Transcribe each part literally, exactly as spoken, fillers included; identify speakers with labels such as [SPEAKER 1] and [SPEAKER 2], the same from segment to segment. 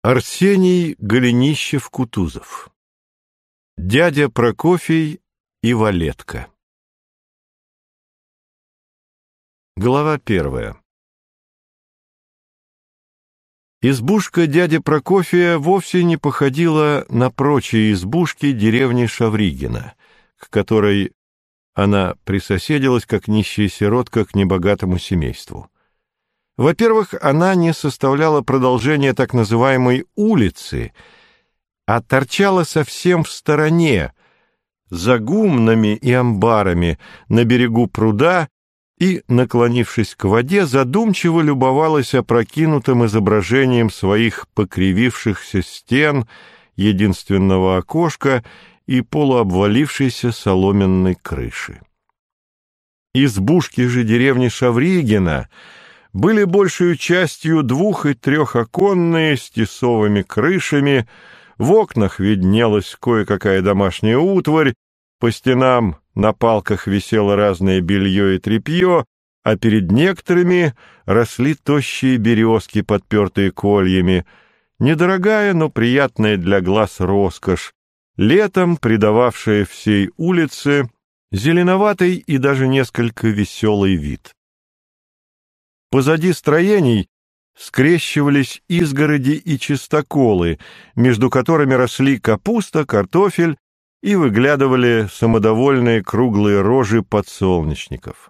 [SPEAKER 1] Арсений Голенищев-Кутузов. Дядя Прокофий и Валетка. Глава первая. Избушка дяди Прокофия вовсе не походила на прочие избушки деревни Шавригина, к которой она присоседилась, как нищая сиротка к небогатому семейству. Во-первых, она не составляла продолжения так называемой улицы, а торчала совсем в стороне, за гумнами и амбарами на берегу пруда, и, наклонившись к воде, задумчиво любовалась опрокинутым изображением своих покривившихся стен, единственного окошка и полуобвалившейся соломенной крыши. Избушки же деревни Шавригина были большей частью двух- и трехоконные с тесовыми крышами, в окнах виднелась кое-какая домашняя утварь, по стенам на палках висело разное белье и тряпье, а перед некоторыми росли тощие березки, подпертые кольями. Недорогая, но приятная для глаз роскошь, летом придававшая всей улице зеленоватый и даже несколько веселый вид. Позади строений скрещивались изгороди и чистоколы, между которыми росли капуста, картофель и выглядывали самодовольные круглые рожи подсолнечников.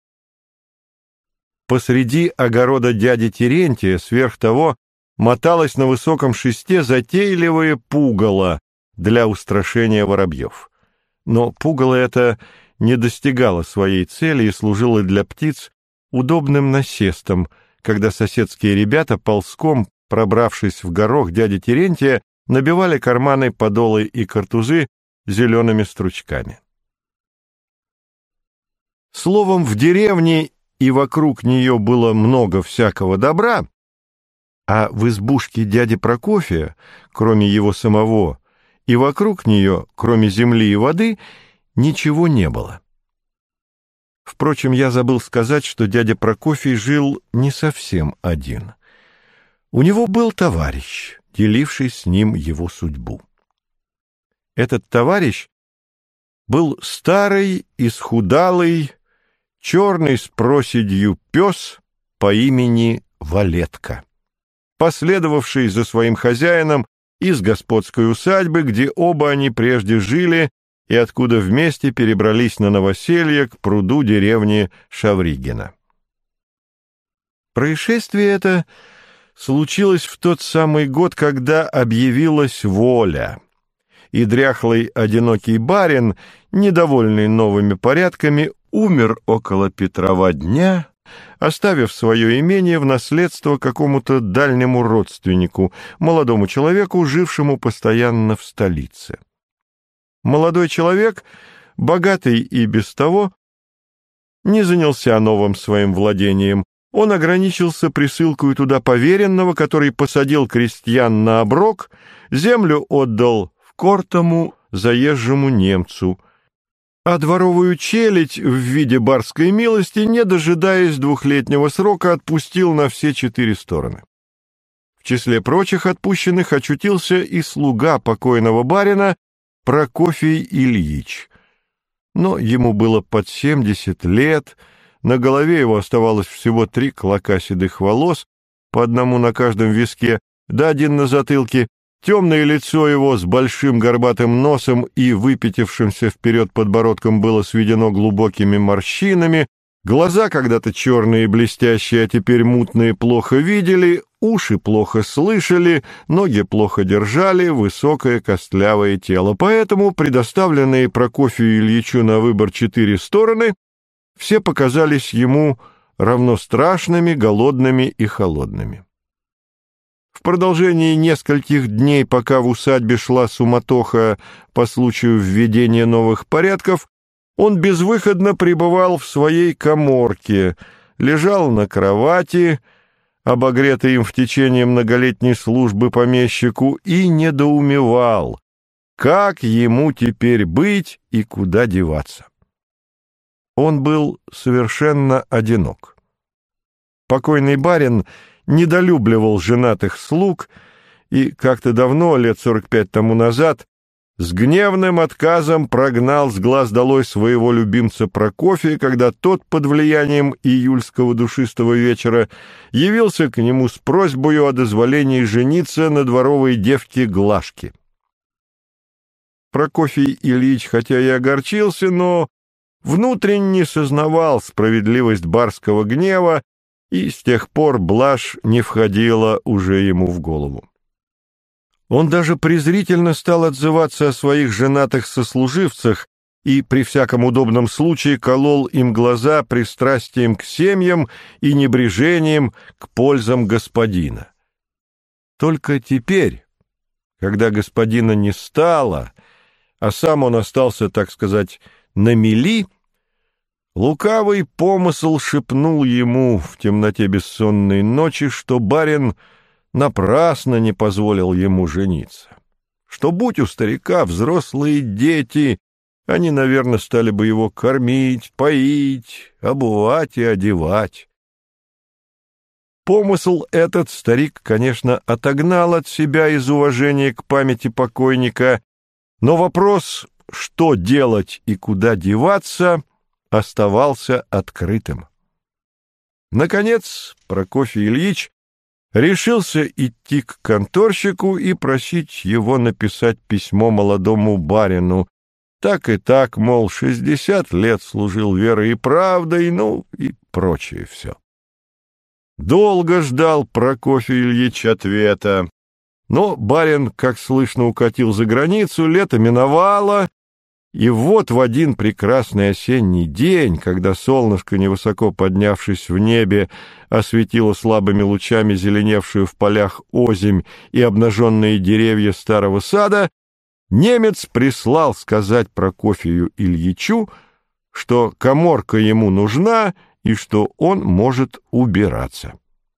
[SPEAKER 1] Посреди огорода дяди Терентия сверх того моталось на высоком шесте затейливое пугало для устрашения воробьев. Но пугало это не достигало своей цели и служило для птиц удобным насестом, когда соседские ребята, ползком пробравшись в горох дяди Терентия, набивали карманы, подолы и картузы зелеными стручками. Словом, в деревне и вокруг нее было много всякого добра, а в избушке дяди Прокофия, кроме его самого, и вокруг нее, кроме земли и воды, ничего не было. Впрочем, я забыл сказать, что дядя Прокофий жил не совсем один. У него был товарищ, деливший с ним его судьбу. Этот товарищ был старый, исхудалый, черный с проседью пес по имени Валетка, последовавший за своим хозяином из господской усадьбы, где оба они прежде жили, и откуда вместе перебрались на новоселье к пруду деревни Шавригина. Происшествие это случилось в тот самый год, когда объявилась воля, и дряхлый одинокий барин, недовольный новыми порядками, умер около Петрова дня, оставив свое имение в наследство какому-то дальнему родственнику, молодому человеку, жившему постоянно в столице. Молодой человек, богатый и без того, не занялся новым своим владением. Он ограничился присылкой туда поверенного, который посадил крестьян на оброк, землю отдал в кортому заезжему немцу, а дворовую челядь в виде барской милости, не дожидаясь двухлетнего срока, отпустил на все четыре стороны. В числе прочих отпущенных очутился и слуга покойного барина Прокофий Ильич. Но ему было под семьдесят лет, на голове его оставалось всего три клока седых волос, по одному на каждом виске, да один на затылке. Темное лицо его с большим горбатым носом и выпятившимся вперед подбородком было сведено глубокими морщинами, глаза когда-то черные и блестящие, а теперь мутные, плохо видели, уши плохо слышали, ноги плохо держали, высокое костлявое тело. Поэтому предоставленные Прокофию Ильичу на выбор четыре стороны все показались ему равно страшными, голодными и холодными. В продолжении нескольких дней, пока в усадьбе шла суматоха по случаю введения новых порядков, он безвыходно пребывал в своей каморке, лежал на кровати, обогретый им в течение многолетней службы помещику, и недоумевал, как ему теперь быть и куда деваться. Он был совершенно одинок. Покойный барин недолюбливал женатых слуг и как-то давно, лет сорок пять тому назад, с гневным отказом прогнал с глаз долой своего любимца Прокофия, когда тот под влиянием июльского душистого вечера явился к нему с просьбой о дозволении жениться на дворовой девке Глашке. Прокофий Ильич хотя и огорчился, но внутренне сознавал справедливость барского гнева, и с тех пор блажь не входила уже ему в голову. Он даже презрительно стал отзываться о своих женатых сослуживцах и при всяком удобном случае колол им глаза пристрастием к семьям и небрежением к пользам господина. Только теперь, когда господина не стало, а сам он остался, так сказать, на мели, лукавый помысл шепнул ему в темноте бессонной ночи, что барин напрасно не позволил ему жениться, что, будь у старика взрослые дети, они, наверное, стали бы его кормить, поить, обувать и одевать. Помысл этот старик, конечно, отогнал от себя из уважения к памяти покойника, но вопрос, что делать и куда деваться, оставался открытым. Наконец, Прокофий Ильич решился идти к конторщику и просить его написать письмо молодому барину. Так и так, мол, шестьдесят лет служил верой и правдой, ну и прочее все. Долго ждал Прокофий Ильич ответа, но барин, как слышно, укатил за границу, лето миновало, и вот в один прекрасный осенний день, когда солнышко, невысоко поднявшись в небе, осветило слабыми лучами зеленевшую в полях озимь и обнаженные деревья старого сада, немец прислал сказать Прокофию Ильичу, что каморка ему нужна и что он может убираться.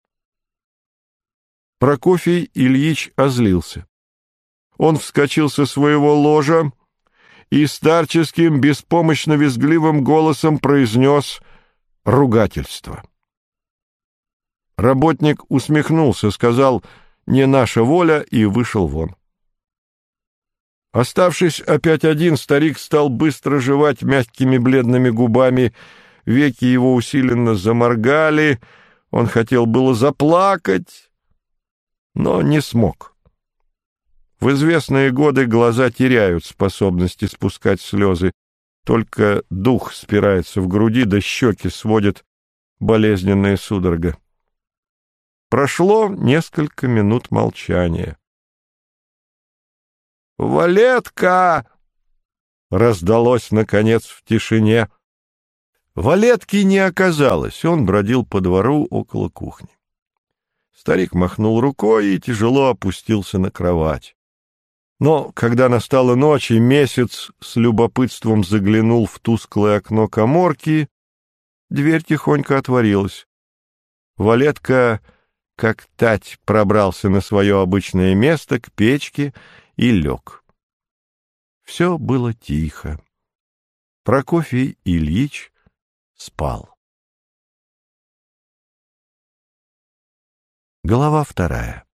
[SPEAKER 1] Прокофий Ильич озлился. Он вскочил со своего ложа и старческим, беспомощно-визгливым голосом произнес ругательство. Работник усмехнулся, сказал «не наша воля» и вышел вон. Оставшись опять один, старик стал быстро жевать мягкими бледными губами, веки его усиленно заморгали, он хотел было заплакать, но не смог. В известные годы глаза теряют способность испускать слезы, только дух спирается в груди, да щеки сводит болезненная судорога. Прошло несколько минут молчания. «Валетка!» — раздалось, наконец, в тишине. Валетки не оказалось, он бродил по двору около кухни. Старик махнул рукой и тяжело опустился на кровать. Но когда настала ночь и месяц с любопытством заглянул в тусклое окно каморки, дверь тихонько отворилась. Валетка, как тать, пробрался на свое обычное место к печке и лег. Все было тихо. Прокофий Ильич спал. Глава вторая.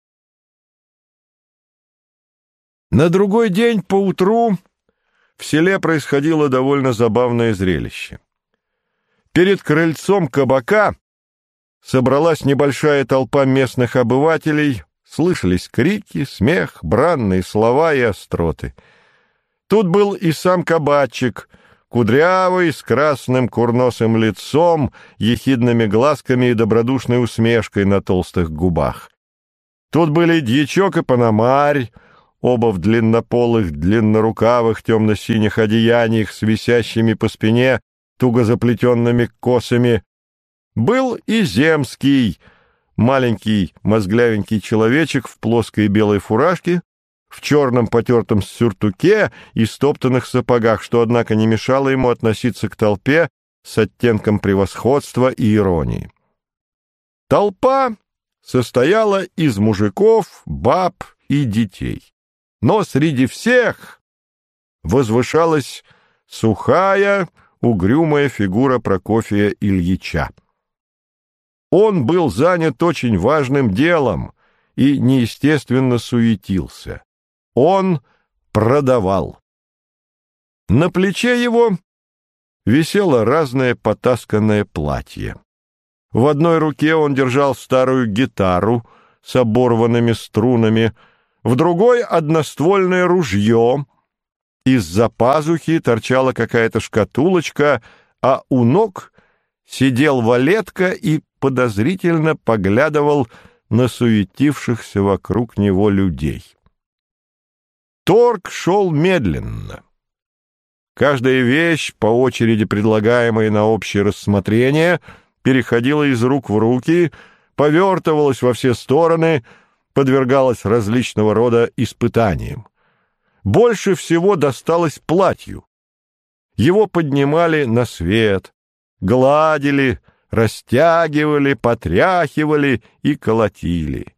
[SPEAKER 1] На другой день поутру в селе происходило довольно забавное зрелище. Перед крыльцом кабака собралась небольшая толпа местных обывателей, слышались крики, смех, бранные слова и остроты. Тут был и сам кабачик, кудрявый, с красным курносым лицом, ехидными глазками и добродушной усмешкой на толстых губах. Тут были дьячок и пономарь, оба в длиннополых, длиннорукавых, темно-синих одеяниях с висящими по спине туго заплетенными косами. Был и земский, маленький мозглявенький человечек в плоской белой фуражке, в черном потертом сюртуке и стоптанных сапогах, что, однако, не мешало ему относиться к толпе с оттенком превосходства и иронии. Толпа состояла из мужиков, баб и детей. Но среди всех возвышалась сухая, угрюмая фигура Прокофия Ильича. Он был занят очень важным делом и неестественно суетился. Он продавал. На плече его висело разное потасканное платье. В одной руке он держал старую гитару с оборванными струнами, в другой — одноствольное ружье. Из-за пазухи торчала какая-то шкатулочка, а у ног сидел валетка и подозрительно поглядывал на суетившихся вокруг него людей. Торг шел медленно. Каждая вещь, по очереди предлагаемая на общее рассмотрение, переходила из рук в руки, повертывалась во все стороны, подвергалась различного рода испытаниям. Больше всего досталось платью. Его поднимали на свет, гладили, растягивали, потряхивали и колотили.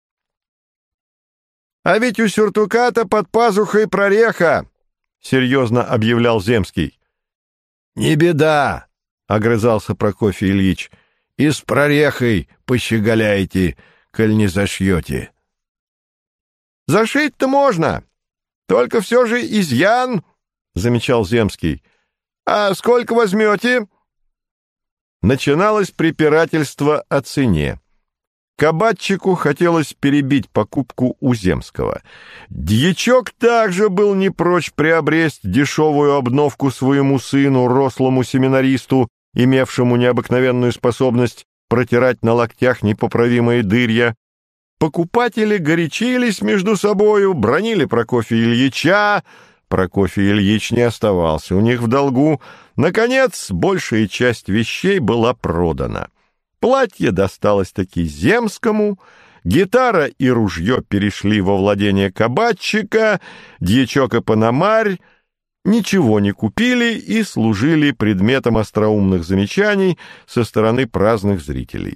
[SPEAKER 1] «А ведь у сюртука-то под пазухой прореха!» — серьезно объявлял Земский. «Не беда!» — огрызался Прокофий Ильич. «И с прорехой пощеголяете, коль не зашьете». «Зашить-то можно, только все же изъян», — замечал Земский. «А сколько возьмете?» Начиналось препирательство о цене. Кабачику хотелось перебить покупку у Земского. Дьячок также был не прочь приобресть дешевую обновку своему сыну, рослому семинаристу, имевшему необыкновенную способность протирать на локтях непоправимые дырья. Покупатели горячились между собою, бранили Прокофия Ильича. Прокофий Ильич не оставался у них в долгу. Наконец, большая часть вещей была продана. Платье досталось-таки Земскому, гитара и ружье перешли во владение кабачика, дьячок и пономарь ничего не купили и служили предметом остроумных замечаний со стороны праздных зрителей.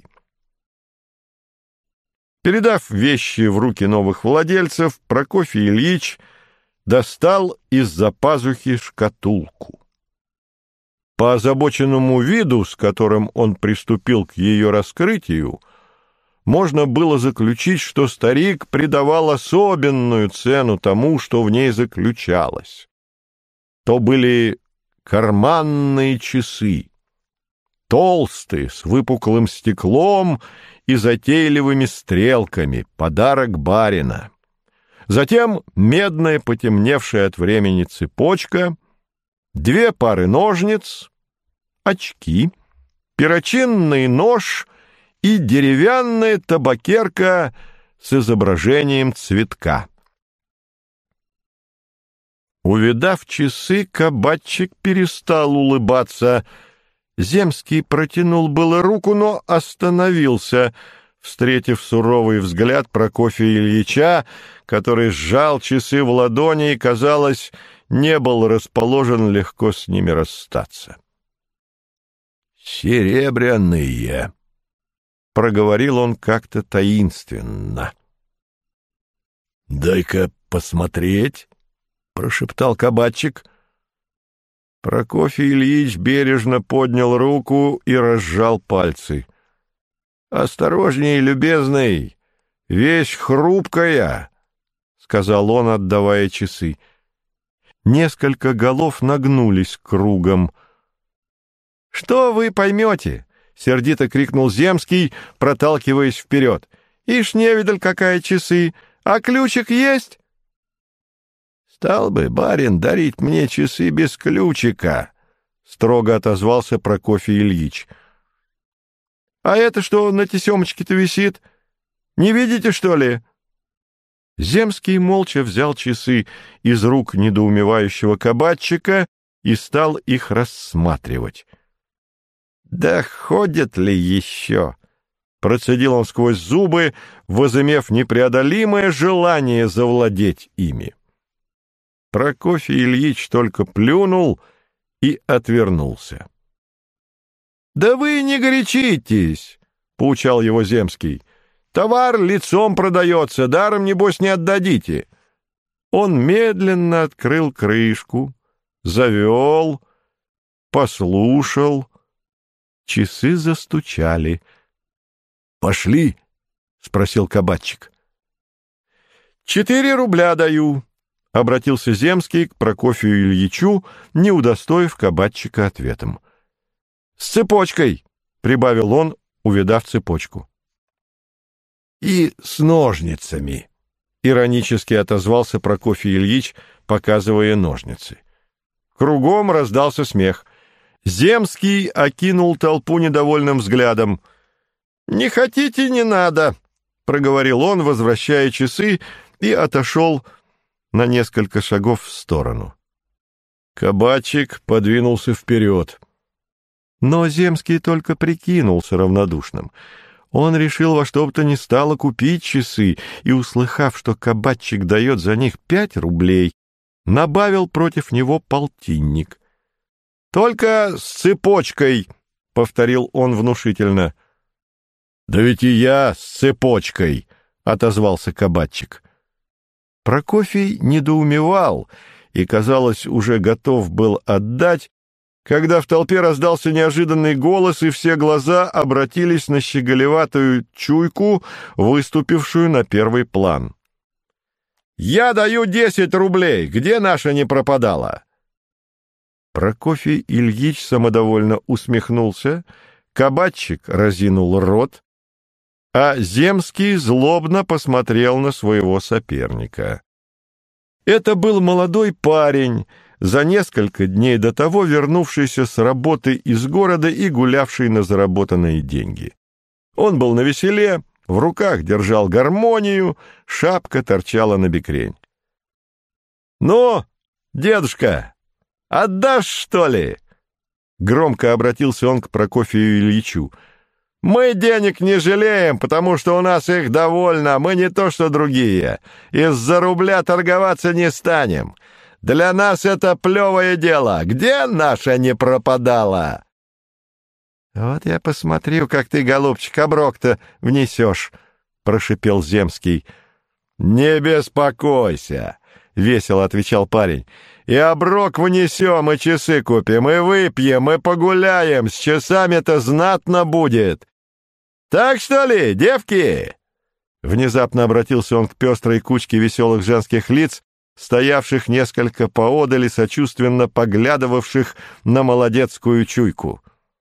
[SPEAKER 1] Передав вещи в руки новых владельцев, Прокофий Ильич достал из-за пазухи шкатулку. По озабоченному виду, с которым он приступил к ее раскрытию, можно было заключить, что старик придавал особенную цену тому, что в ней заключалось. То были карманные часы, толстые, с выпуклым стеклом и затейливыми стрелками, подарок барина. Затем медная, потемневшая от времени цепочка, две пары ножниц, очки, перочинный нож и деревянная табакерка с изображением цветка. Увидав часы, кабачик перестал улыбаться. Земский протянул было руку, но остановился, встретив суровый взгляд Прокофия Ильича, который сжал часы в ладони и, казалось, не был расположен легко с ними расстаться. «Серебряные», — проговорил он как-то таинственно. «Дай-ка посмотреть», — прошептал кабачик. Прокофий Ильич бережно поднял руку и разжал пальцы. «Осторожней, любезный, вещь хрупкая», — сказал он, отдавая часы. Несколько голов нагнулись кругом. «Что вы поймете?» — сердито крикнул Земский, проталкиваясь вперед. «Ишь, невидаль, какая часы! А ключик есть?» «Стал бы барин дарить мне часы без ключика», — строго отозвался Прокофий Ильич. «А это что на тесемочке-то висит? Не видите, что ли?» Земский молча взял часы из рук недоумевающего кабачика и стал их рассматривать. «Да ходят ли еще?» — процедил он сквозь зубы, возымев непреодолимое желание завладеть ими. Прокофий Ильич только плюнул и отвернулся. «Да вы не горячитесь!» — поучал его Земский. «Товар лицом продается, даром, небось, не отдадите». Он медленно открыл крышку, завел, послушал. Часы застучали. «Пошли?» — спросил кабачик. «Четыре рубля даю», — обратился Земский к Прокофию Ильичу, не удостоив кабачика ответом. «С цепочкой», — прибавил он, увидав цепочку. «И с ножницами», — иронически отозвался Прокофий Ильич, показывая ножницы. Кругом раздался смех. Земский окинул толпу недовольным взглядом. «Не хотите, не надо», — проговорил он, возвращая часы, и отошел на несколько шагов в сторону. Кабачик подвинулся вперед. Но Земский только прикинулся равнодушным. Он решил во что бы то ни стало купить часы и, услыхав, что кабачик дает за них пять рублей, набавил против него полтинник. «Только с цепочкой», — повторил он внушительно. «Да ведь и я с цепочкой», — отозвался кабачик. Прокофий недоумевал и, казалось, уже готов был отдать, когда в толпе раздался неожиданный голос, и все глаза обратились на щеголеватую чуйку, выступившую на первый план. «Я даю десять рублей! Где наша не пропадала?» Прокофий Ильич самодовольно усмехнулся, кабачик разинул рот, а Земский злобно посмотрел на своего соперника. Это был молодой парень, за несколько дней до того вернувшийся с работы из города и гулявший на заработанные деньги. Он был навеселе, в руках держал гармонию, шапка торчала на бекрень. «Ну, дедушка, отдашь, что ли?» Громко обратился он к Прокофию Ильичу. «Мы денег не жалеем, потому что у нас их довольно, мы не то что другие. Из-за рубля торговаться не станем. Для нас это плевое дело. Где наша не пропадала?» «Вот я посмотрю, как ты, голубчик, оброк-то внесешь», — прошипел Земский. «Не беспокойся», — весело отвечал парень. «И оброк внесем, и часы купим, и выпьем, и погуляем. С часами-то знатно будет. Так что ли, девки?» Внезапно обратился он к пестрой кучке веселых женских лиц, стоявших несколько поодаль и сочувственно поглядывавших на молодецкую чуйку.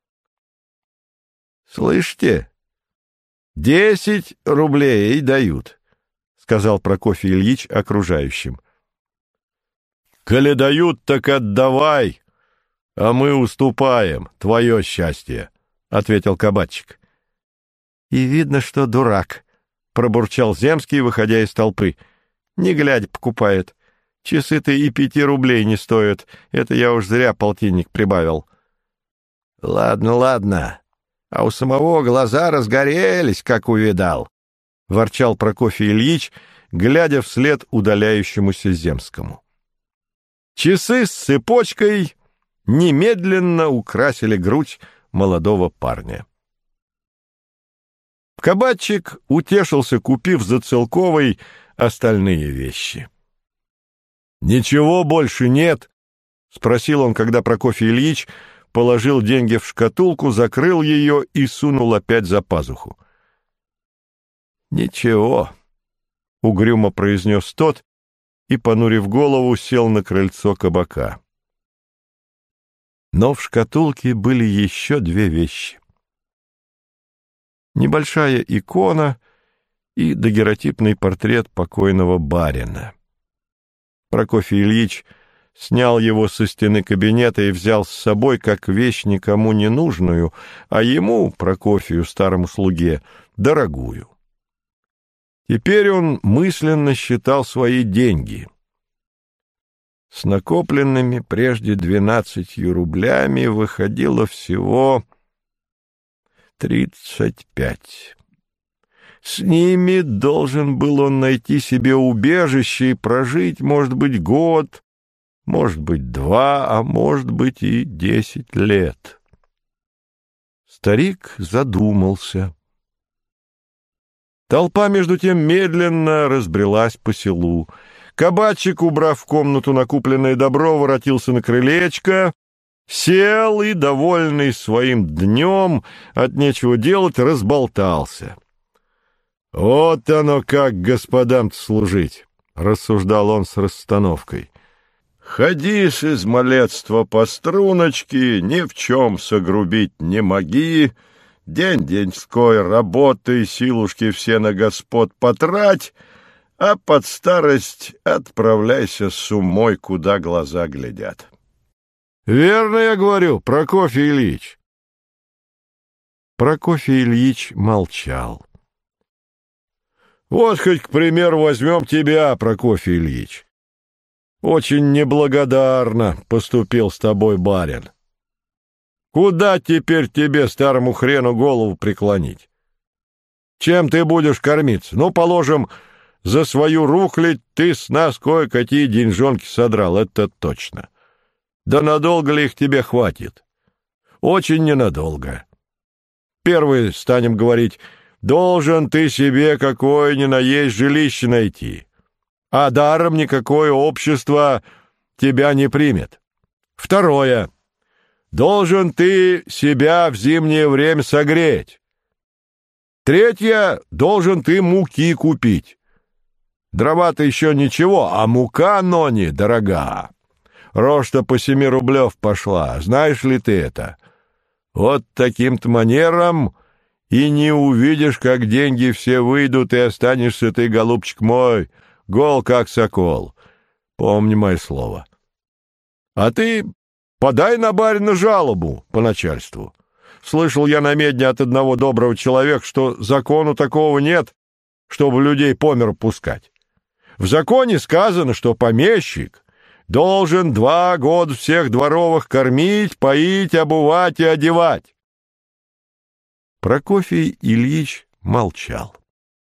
[SPEAKER 1] «Слышите? Десять рублей дают», — сказал Прокофий Ильич окружающим. «Коли дают, так отдавай, а мы уступаем, твое счастье», — ответил кабачик. «И видно, что дурак», — пробурчал Земский, выходя из толпы. «Не глядя покупает. Часы-то и пяти рублей не стоят. Это я уж зря полтинник прибавил». «Ладно, ладно. А у самого глаза разгорелись, как увидал», — ворчал Прокофий Ильич, глядя вслед удаляющемуся Земскому. Часы с цепочкой немедленно украсили грудь молодого парня. Кабачик утешился, купив за целковой остальные вещи. «Ничего больше нет?» — спросил он, когда Прокофий Ильич положил деньги в шкатулку, закрыл ее и сунул опять за пазуху. «Ничего», — угрюмо произнес тот и, понурив голову, сел на крыльцо кабака. Но в шкатулке были еще две вещи. Небольшая икона и дагеротипный портрет покойного барина. Прокофий Ильич снял его со стены кабинета и взял с собой как вещь никому не нужную, а ему, Прокофию, старому слуге, дорогую. Теперь он мысленно считал свои деньги. С накопленными прежде двенадцатью рублями выходило всего тридцать пять. С ними должен был он найти себе убежище и прожить, может быть, год, может быть, два, а может быть и десять лет. Старик задумался. Толпа, между тем, медленно разбрелась по селу. Кабачик, убрав в комнату накупленное добро, воротился на крылечко, сел и, довольный своим днем, от нечего делать, разболтался. «Вот оно как господам-то служить! — рассуждал он с расстановкой. «Ходишь из малецтва по струночке, ни в чем согрубить не моги, день-деньской работы, силушки все на господ потрать, а под старость отправляйся с умой, куда глаза глядят». «Верно я говорю, Прокофий Ильич». Прокофий Ильич молчал. «Вот хоть, к примеру, возьмем тебя, Прокофий Ильич. Очень неблагодарно поступил с тобой барин. Куда теперь тебе, старому хрену, голову преклонить? Чем ты будешь кормиться? Ну, положим, за свою рухлядь ты с нас кое-какие деньжонки содрал, это точно. Да надолго ли их тебе хватит? Очень ненадолго. Первый, станем говорить, должен ты себе какое ни на есть жилище найти, а даром никакое общество тебя не примет. Второе. Должен ты себя в зимнее время согреть. Третье. Должен ты муки купить. Дрова-то еще ничего, а мука, нони, дорога. Рожь-то по семи рублев пошла, знаешь ли ты это? Вот таким-то манером и не увидишь, как деньги все выйдут, и останешься ты, голубчик мой, гол как сокол. Помни мое слово. А ты подай на барина жалобу по начальству. Слышал я на медне от одного доброго человека, что закону такого нет, чтобы людей по миру пускать. В законе сказано, что помещик должен два года всех дворовых кормить, поить, обувать и одевать. Прокофий Ильич молчал.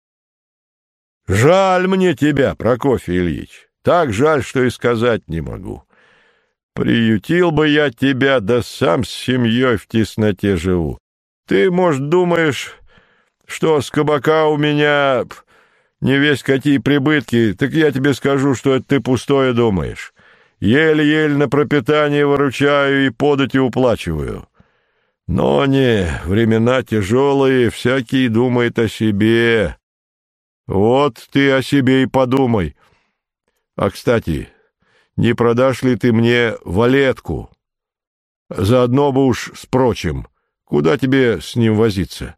[SPEAKER 1] «Жаль мне тебя, Прокофий Ильич, так жаль, что и сказать не могу. Приютил бы я тебя, да сам с семьей в тесноте живу. Ты, может, думаешь, что с кабака у меня не весь какие прибытки, так я тебе скажу, что это ты пустое думаешь. Еле-еле на пропитание выручаю и подати уплачиваю. Но не, времена тяжелые, всякий думает о себе. Вот ты о себе и подумай. А, кстати, не продашь ли ты мне валетку? Заодно бы уж с прочим. Куда тебе с ним возиться?»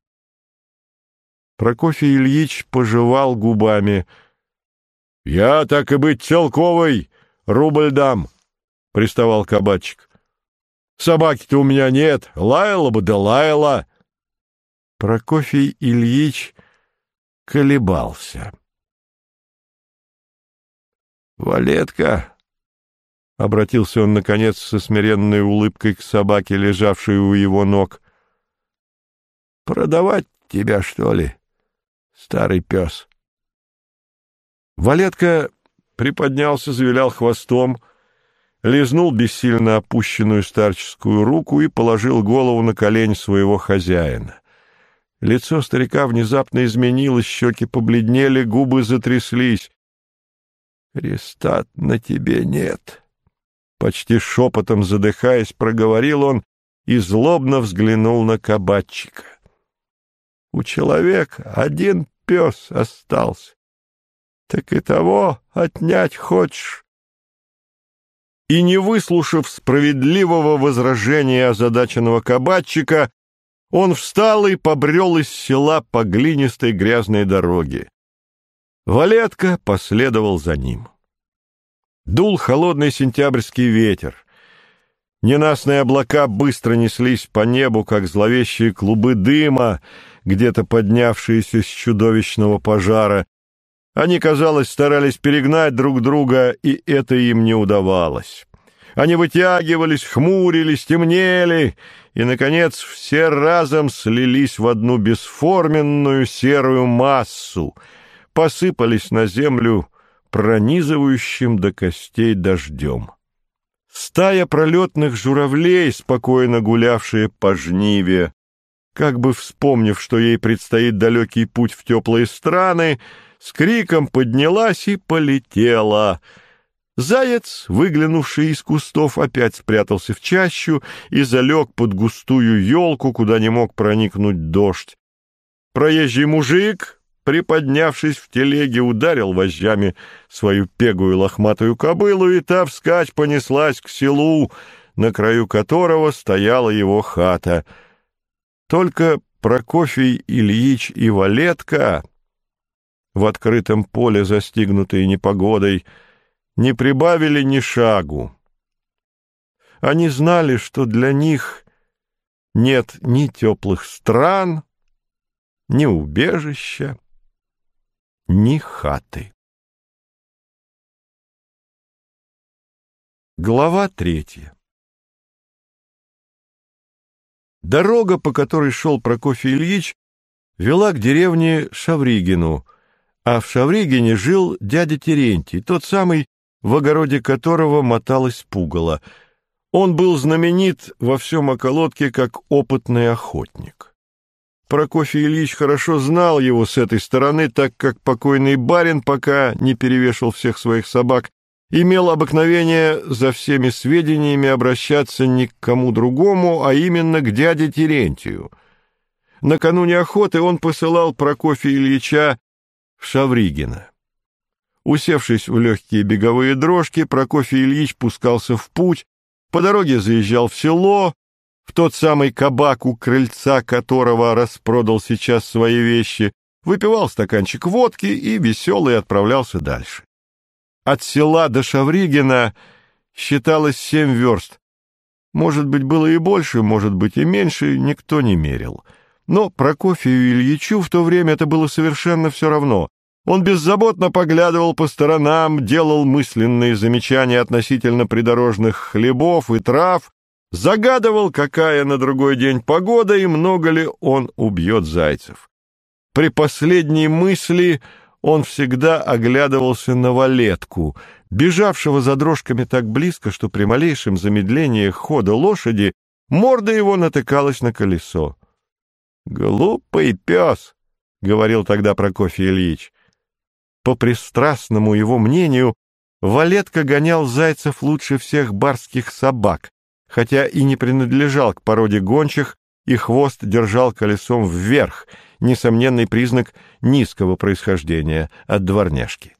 [SPEAKER 1] Прокофий Ильич пожевал губами. «Я, так и быть, целковый рубль дам», — приставал кабачик. «Собаки-то у меня нет, лаяла бы да лаяла». Прокофий Ильич колебался. «Валетка», — обратился он, наконец, со смиренной улыбкой к собаке, лежавшей у его ног, — «продавать тебя, что ли, старый пес?» Валетка приподнялся, завилял хвостом, лизнул бессильно опущенную старческую руку и положил голову на колень своего хозяина. Лицо старика внезапно изменилось, щеки побледнели, губы затряслись. «Креста на тебе нет», — почти шепотом задыхаясь, проговорил он и злобно взглянул на кабачика. «У человека один пес остался, так и того отнять хочешь?» И, не выслушав справедливого возражения озадаченного кабачика, он встал и побрел из села по глинистой грязной дороге. Валетка последовал за ним. Дул холодный сентябрьский ветер. Ненастные облака быстро неслись по небу, как зловещие клубы дыма, где-то поднявшиеся с чудовищного пожара. Они, казалось, старались перегнать друг друга, и это им не удавалось. Они вытягивались, хмурились, темнели, и, наконец, все разом слились в одну бесформенную серую массу, посыпались на землю пронизывающим до костей дождем. Стая пролетных журавлей, спокойно гулявшие по жниве, как бы вспомнив, что ей предстоит далекий путь в теплые страны, с криком поднялась и полетела. Заяц, выглянувший из кустов, опять спрятался в чащу и залег под густую елку, куда не мог проникнуть дождь. Проезжий мужик, приподнявшись в телеге, ударил вожжами свою пегую лохматую кобылу, и та вскачь понеслась к селу, на краю которого стояла его хата. Только Прокофий Ильич и Валетка, в открытом поле, застигнутые непогодой, не прибавили ни шагу. Они знали, что для них нет ни теплых стран, ни убежища, ни хаты. Глава третья. Дорога, по которой шел Прокофий Ильич, вела к деревне Шавригину, а в Шавригине жил дядя Терентий, тот самый, в огороде которого моталось пугало. Он был знаменит во всем околотке как опытный охотник. Прокофий Ильич хорошо знал его с этой стороны, так как покойный барин, пока не перевешал всех своих собак, имел обыкновение за всеми сведениями обращаться не к кому другому, а именно к дяде Терентию. Накануне охоты он посылал Прокофия Ильича в Шавригино. Усевшись в легкие беговые дрожки, Прокофий Ильич пускался в путь, по дороге заезжал в село, в тот самый кабак, у крыльца которого распродал сейчас свои вещи, выпивал стаканчик водки и веселый отправлялся дальше. От села до Шавригина считалось семь верст. Может быть, было и больше, может быть, и меньше, никто не мерил. Но Прокофию Ильичу в то время это было совершенно все равно. Он беззаботно поглядывал по сторонам, делал мысленные замечания относительно придорожных хлебов и трав, загадывал, какая на другой день погода и много ли он убьет зайцев. При последней мысли он всегда оглядывался на Валетку, бежавшего за дрожками так близко, что при малейшем замедлении хода лошади морда его натыкалась на колесо. «Глупый пес», — говорил тогда Прокофий Ильич. По пристрастному его мнению, Валетка гонял зайцев лучше всех барских собак, хотя и не принадлежал к породе гончих, и хвост держал колесом вверх, несомненный признак низкого происхождения от дворняжки.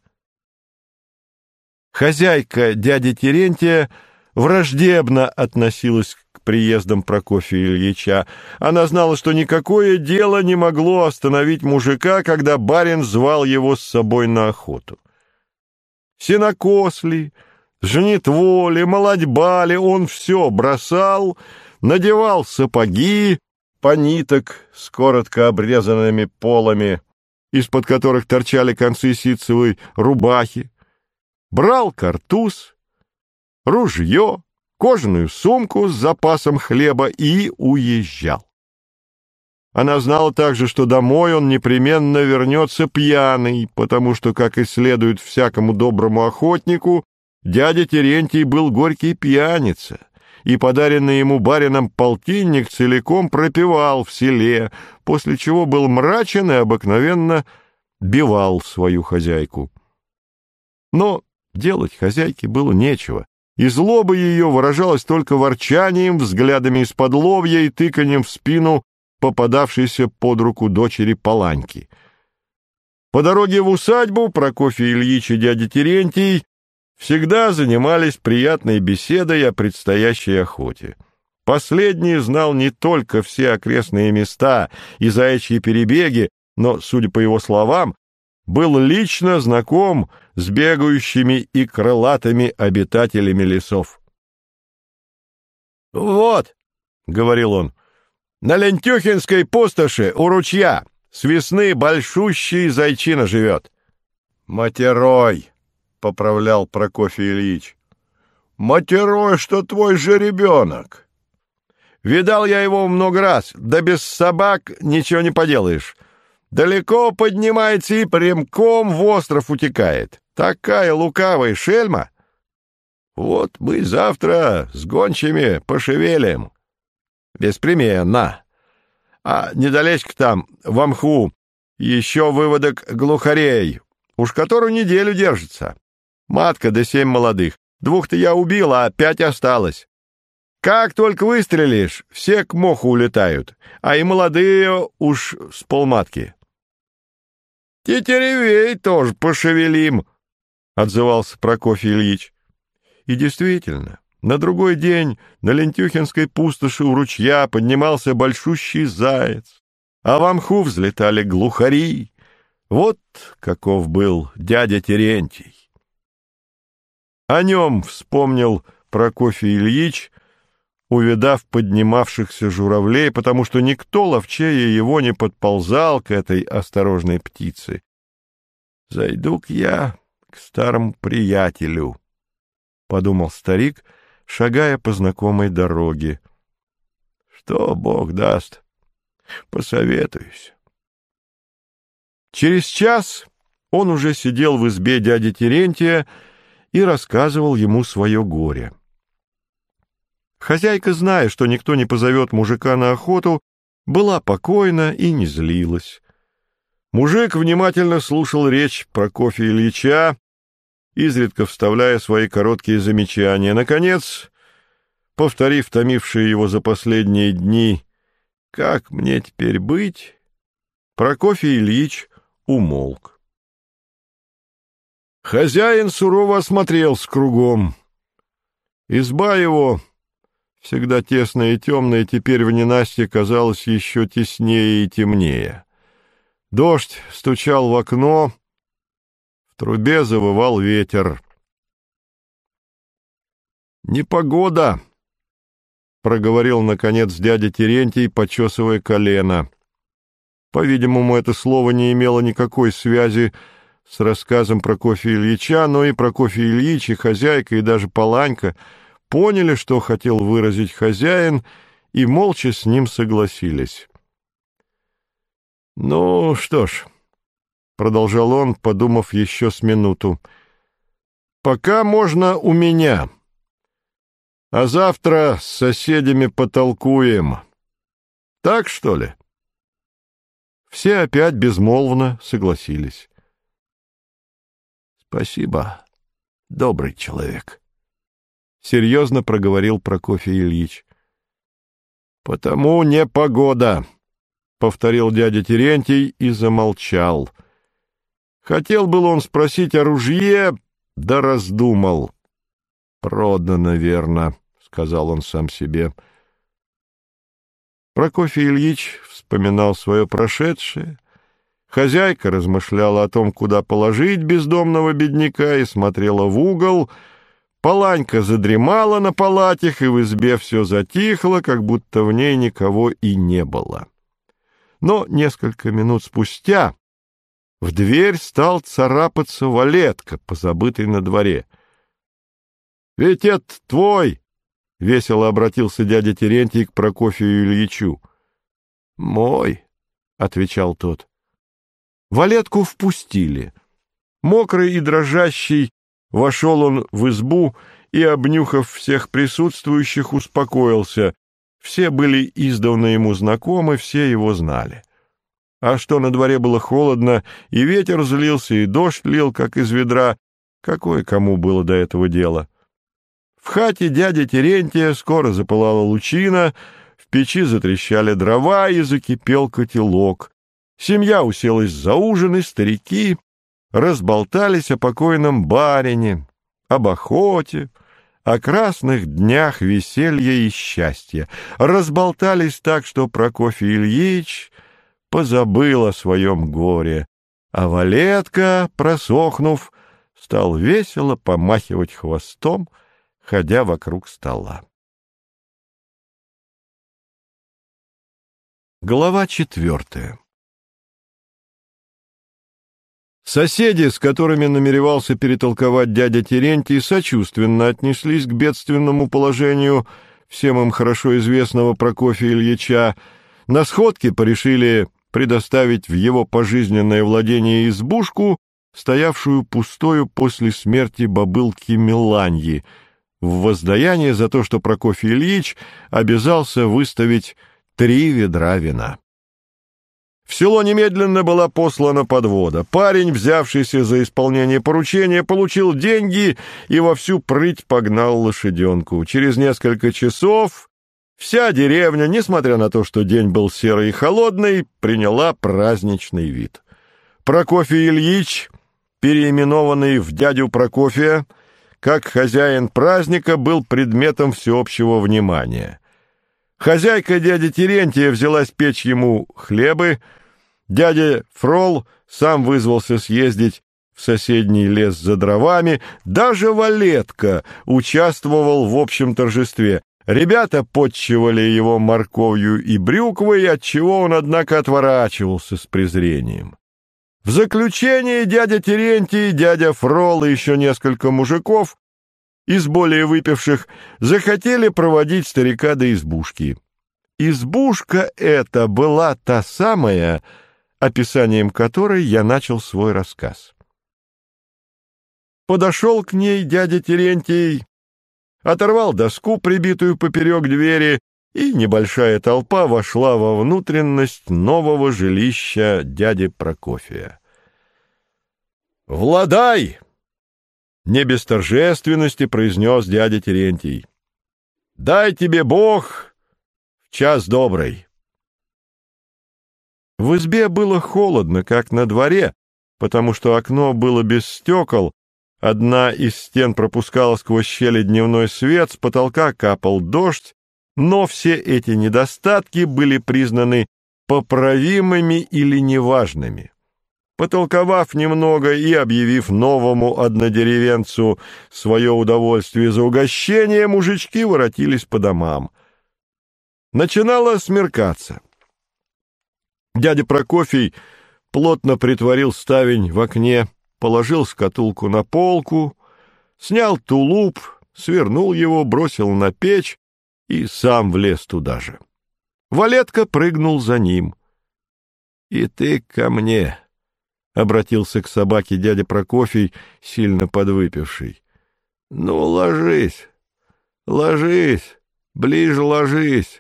[SPEAKER 1] Хозяйка дяди Терентия враждебно относилась к приездам Прокофия Ильича. Она знала, что никакое дело не могло остановить мужика, когда барин звал его с собой на охоту. Сенокос ли, жнитво ли, молодьба ли, он все бросал, надевал сапоги по ниток с коротко обрезанными полами, из-под которых торчали концы ситцевой рубахи, брал картуз, ружье, кожаную сумку с запасом хлеба и уезжал. Она знала также, что домой он непременно вернется пьяный, потому что, как и следует всякому доброму охотнику, дядя Терентий был горький пьяница, и подаренный ему барином полтинник целиком пропивал в селе, после чего был мрачен и обыкновенно бивал свою хозяйку. Но делать хозяйке было нечего, и злоба ее выражалась только ворчанием, взглядами из-под лобья и тыканьем в спину попадавшейся под руку дочери Паланьки. По дороге в усадьбу Прокофий Ильич и дядя Терентий всегда занимались приятной беседой о предстоящей охоте. Последний знал не только все окрестные места и заячьи перебеги, но, судя по его словам, был лично знаком с бегающими и крылатыми обитателями лесов. «Вот», — говорил он, — «на Лентюхинской пустоши у ручья с весны большущий зайчина живет». «Матерой», — поправлял Прокофий Ильич. «Матерой, что твой жеребенок». «Видал я его много раз, да без собак ничего не поделаешь. Далеко поднимается и прямком в остров утекает. Такая лукавая шельма. Вот мы завтра с гончими пошевелим». «Беспременно. А недалечко там, в мху, еще выводок глухарей, уж которую неделю держится. Матка да семь молодых. Двух-то я убил, а пять осталось. Как только выстрелишь, все к моху улетают, а и молодые уж с полматки». Тетеревей тоже пошевелим, — отзывался Прокофий Ильич. И действительно, на другой день на Лентюхинской пустоши у ручья поднимался большущий заяц, а в мху взлетали глухари. Вот каков был дядя Терентий. О нем вспомнил Прокофий Ильич, увидав поднимавшихся журавлей, потому что никто ловчее его не подползал к этой осторожной птице. «Зайду-ка я к старому приятелю», — подумал старик, шагая по знакомой дороге. «Что Бог даст, посоветуюсь». Через час он уже сидел в избе дяди Терентия и рассказывал ему свое горе. Хозяйка, зная, что никто не позовет мужика на охоту, была покойна и не злилась. Мужик внимательно слушал речь Прокофия Ильича, изредка вставляя свои короткие замечания. Наконец, повторив томившие его за последние дни «Как мне теперь быть?», Прокофий Ильич умолк. Хозяин сурово осмотрелся кругом. Изба его, всегда тесная и темная, теперь в ненастье казалась еще теснее и темнее. Дождь стучал в окно, в трубе завывал ветер. «Непогода!» — проговорил, наконец, дядя Терентий, почесывая колено. По-видимому, это слово не имело никакой связи с рассказом Прокофия Ильича, но и Прокофий Ильич, и хозяйка, и даже Паланька поняли, что хотел выразить хозяин, и молча с ним согласились. «Ну что ж», — продолжал он, подумав еще с минуту, — «пока можно у меня, а завтра с соседями потолкуем. Так, что ли?» Все опять безмолвно согласились. «Спасибо, добрый человек», — серьезно проговорил Прокофий Ильич. «Потому непогода», — повторил дядя Терентий и замолчал. Хотел был он спросить о ружье, да раздумал. «Продано, верно», — сказал он сам себе. Прокофий Ильич вспоминал свое прошедшее. Хозяйка размышляла о том, куда положить бездомного бедняка, и смотрела в угол. Паланька задремала на палатях, и в избе все затихло, как будто в ней никого и не было. Но несколько минут спустя в дверь стал царапаться Валетка, позабытый на дворе. «Ведь это твой!» — весело обратился дядя Терентий к Прокофию Ильичу. «Мой», — отвечал тот. Валетку впустили. Мокрый и дрожащий вошел он в избу и, обнюхав всех присутствующих, успокоился. Все были издавна ему знакомы, все его знали. А что на дворе было холодно, и ветер злился, и дождь лил, как из ведра, какое кому было до этого дело? В хате дяди Терентия скоро запылала лучина, в печи затрещали дрова, и закипел котелок. Семья уселась за ужин, и старики разболтались о покойном барине, об охоте, о красных днях веселья и счастья. Разболтались так, что Прокофий Ильич позабыл о своем горе, а Валетка, просохнув, стал весело помахивать хвостом, ходя вокруг стола. Глава четвертая. Соседи, с которыми намеревался перетолковать дядя Терентий, сочувственно отнеслись к бедственному положению всем им хорошо известного Прокофия Ильича. На сходке порешили предоставить в его пожизненное владение избушку, стоявшую пустою после смерти бабылки Меланьи, в воздаяние за то, что Прокофий Ильич обязался выставить три ведра вина. В село немедленно была послана подвода. Парень, взявшийся за исполнение поручения, получил деньги и во всю прыть погнал лошаденку. Через несколько часов вся деревня, несмотря на то, что день был серый и холодный, приняла праздничный вид. Прокофий Ильич, переименованный в дядю Прокофия, как хозяин праздника, был предметом всеобщего внимания. Хозяйка дяди Терентия взялась печь ему хлебы, дядя Фрол сам вызвался съездить в соседний лес за дровами, даже Валетка участвовал в общем торжестве. Ребята подчивали его морковью и брюквой, отчего он, однако, отворачивался с презрением. В заключение дядя Терентий, дядя Фрол и еще несколько мужиков из более выпивших захотели проводить старика до избушки. Избушка эта была та самая, описанием которой я начал свой рассказ. Подошел к ней дядя Терентий, оторвал доску, прибитую поперек двери, и небольшая толпа вошла во внутренность нового жилища дяди Прокофия. «Владай!» — не без торжественности произнес дядя Терентий. «Дай тебе Бог в час добрый!» В избе было холодно, как на дворе, потому что окно было без стекол, одна из стен пропускала сквозь щели дневной свет, с потолка капал дождь, но все эти недостатки были признаны поправимыми или неважными. Потолковав немного и объявив новому однодеревенцу свое удовольствие за угощение, мужички воротились по домам. Начинало смеркаться. Дядя Прокофий плотно притворил ставень в окне, положил шкатулку на полку, снял тулуп, свернул его, бросил на печь и сам влез туда же. Валетка прыгнул за ним. — И ты ко мне, — обратился к собаке дядя Прокофий, сильно подвыпивший. — Ну, ложись, ложись, ближе ложись.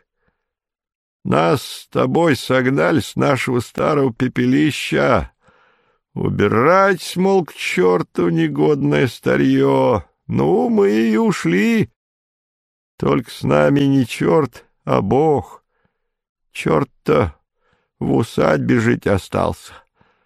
[SPEAKER 1] Нас с тобой согнали с нашего старого пепелища. Убирать, мол, к черту негодное старье. Ну, мы и ушли. Только с нами не черт, а Бог. Черт-то в усадьбе жить остался.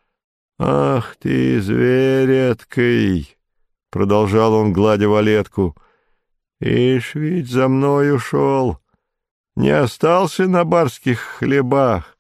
[SPEAKER 1] Ах ты, зверь эткий, — продолжал он, гладя Валетку, — ишь ведь за мной ушел, не остался на барских хлебах.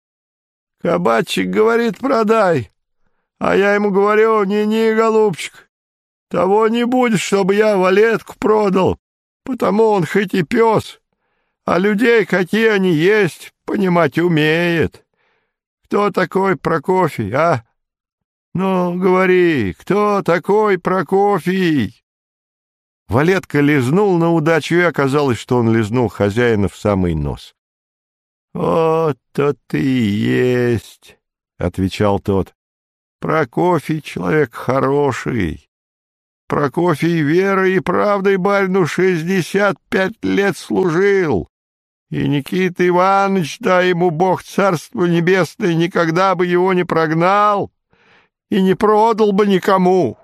[SPEAKER 1] Кабачик говорит, продай. А я ему говорю, не-не, голубчик, того не будет, чтобы я Валетку продал, потому он хоть и пес, а людей, какие они есть, понимать умеет. Кто такой Прокофий, а? Ну, говори, кто такой Прокофий? Валетка лизнул на удачу, и оказалось, что он лизнул хозяина в самый нос. — Вот-то ты и есть, — отвечал тот. Прокофий человек хороший. Прокофий верой и правдой барину шестьдесят пять лет служил. И Никита Иванович, дай ему Бог царство небесное, никогда бы его не прогнал и не продал бы никому.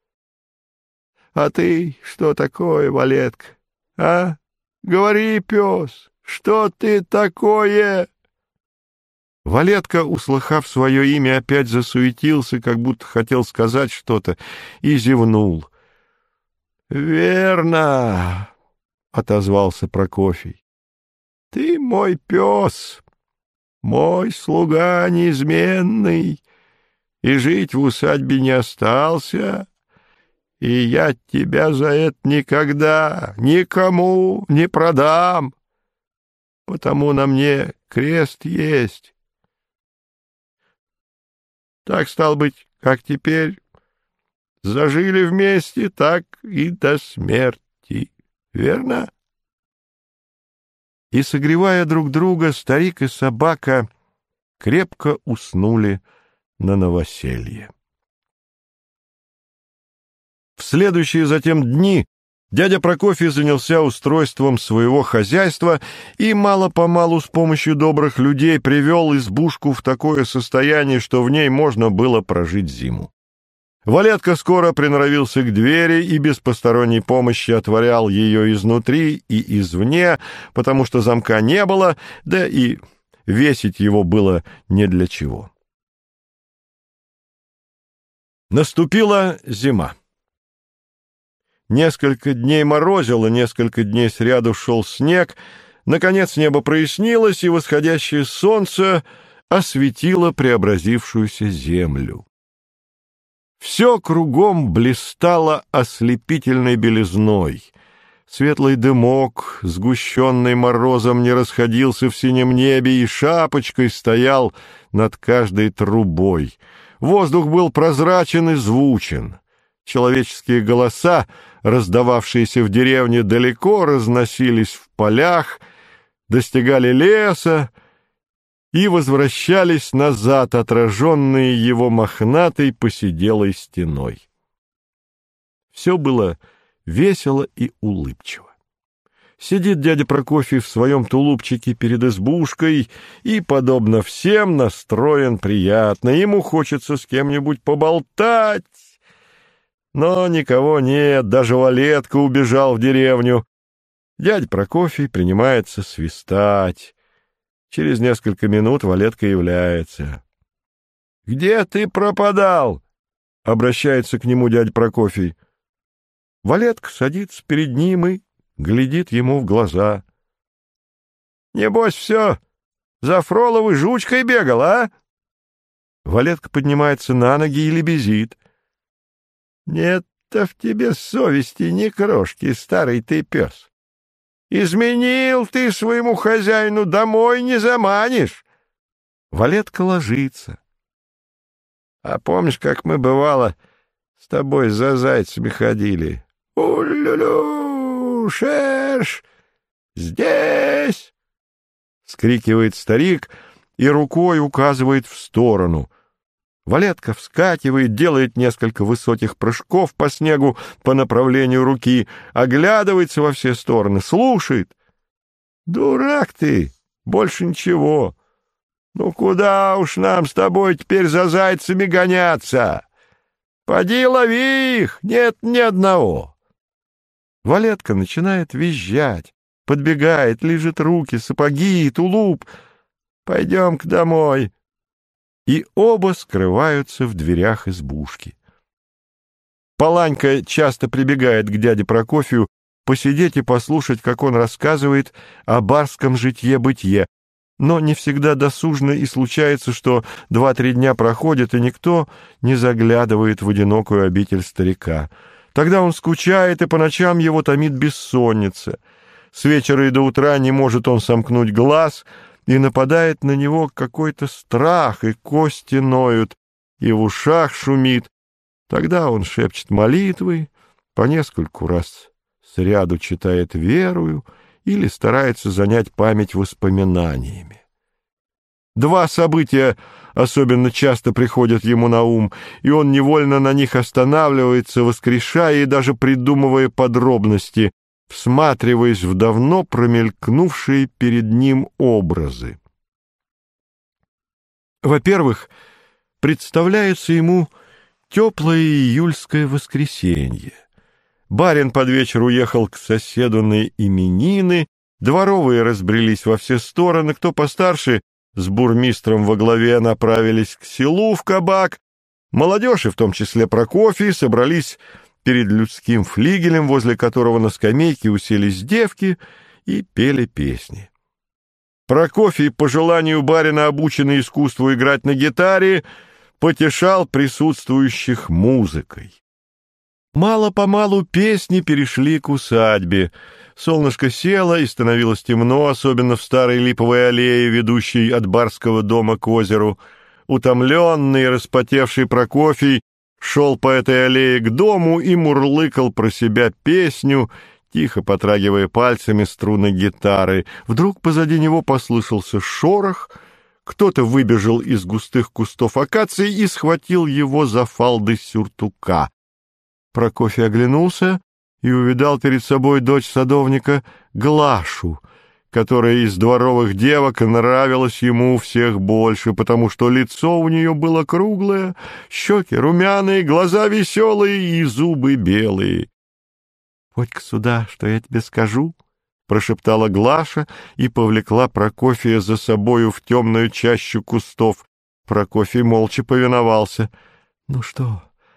[SPEAKER 1] А ты что такое, Валетка, а? Говори, пес, что ты такое? Валетка, услыхав свое имя, опять засуетился, как будто хотел сказать что-то, и зевнул. — Верно, — отозвался Прокофий. — Ты мой пес, мой слуга неизменный, и жить в усадьбе не остался, и я тебя за это никогда никому не продам, потому на мне крест есть. Так, стало быть, как теперь, зажили вместе, так и до смерти, верно? И, согревая друг друга, старик и собака крепко уснули на новоселье. В следующие затем дни дядя Прокофий занялся устройством своего хозяйства и мало-помалу с помощью добрых людей привел избушку в такое состояние, что в ней можно было прожить зиму. Валетка скоро приноровился к двери и без посторонней помощи отворял ее изнутри и извне, потому что замка не было, да и весить его было не для чего. Наступила зима. Несколько дней морозило, несколько дней сряду шел снег. Наконец небо прояснилось, и восходящее солнце осветило преобразившуюся землю. Все кругом блистало ослепительной белизной. Светлый дымок, сгущенный морозом, не расходился в синем небе и шапочкой стоял над каждой трубой. Воздух был прозрачен и звучен. Человеческие голоса, раздававшиеся в деревне далеко, разносились в полях, достигали леса и возвращались назад, отраженные его мохнатой поседелой стеной. Все было весело и улыбчиво. Сидит дядя Прокофий в своем тулупчике перед избушкой и, подобно всем, настроен приятно. Ему хочется с кем-нибудь поболтать, но никого нет, даже Валетка убежал в деревню. Дядя Прокофий принимается свистать. Через несколько минут Валетка является. — Где ты пропадал? — обращается к нему дядя Прокофий. Валетка садится перед ним и глядит ему в глаза. — Небось, все за Фроловой жучкой бегал, а? Валетка поднимается на ноги и лебезит. — Нет-то в тебе совести ни крошки, старый ты пес. Изменил ты своему хозяину, домой не заманишь. Валетка ложится. — А помнишь, как мы, бывало, с тобой за зайцами ходили? — У-лю-лю, шерш, здесь! — скрикивает старик и рукой указывает в сторону. Валетка вскакивает, делает несколько высоких прыжков по снегу по направлению руки, оглядывается во все стороны, слушает. — Дурак ты, больше ничего. Ну куда уж нам с тобой теперь за зайцами гоняться? Поди лови их, нет ни одного. Валетка начинает визжать, подбегает, лижет руки, сапоги и тулуп. Пойдем-ка домой. И оба скрываются в дверях избушки. Паланька часто прибегает к дяде Прокофию посидеть и послушать, как он рассказывает о барском житье-бытие, но не всегда досужно, и случается, что два-три дня проходят, и никто не заглядывает в одинокую обитель старика. Тогда он скучает, и по ночам его томит бессонница. С вечера и до утра не может он сомкнуть глаз, и нападает на него какой-то страх, и кости ноют, и в ушах шумит. Тогда он шепчет молитвы, по нескольку раз сряду читает верую или старается занять память воспоминаниями. Два события особенно часто приходят ему на ум, и он невольно на них останавливается, воскрешая и даже придумывая подробности, всматриваясь в давно промелькнувшие перед ним образы. Во-первых, представляется ему теплое июльское воскресенье. Барин под вечер уехал к соседу на именины, дворовые разбрелись во все стороны, кто постарше с бурмистром во главе направились к селу в кабак, молодежь, и в том числе Прокофий, собрались перед людским флигелем, возле которого на скамейке уселись девки и пели песни. Прокофий, по желанию барина, обученный искусству играть на гитаре, потешал присутствующих музыкой. Мало-помалу песни перешли к усадьбе. Солнышко село, и становилось темно, особенно в старой липовой аллее, ведущей от барского дома к озеру. Утомленный и распотевший Прокофий шел по этой аллее к дому и мурлыкал про себя песню, тихо потрагивая пальцами струны гитары. Вдруг позади него послышался шорох, кто-то выбежал из густых кустов акации и схватил его за фалды сюртука. Прокофий оглянулся и увидал перед собой дочь садовника Глашу, которая из дворовых девок нравилась ему всех больше, потому что лицо у нее было круглое, щеки румяные, глаза веселые и зубы белые. — Подь-ка сюда, что я тебе скажу, — прошептала Глаша и повлекла Прокофия за собою в темную чащу кустов. Прокофий молча повиновался. — Ну что,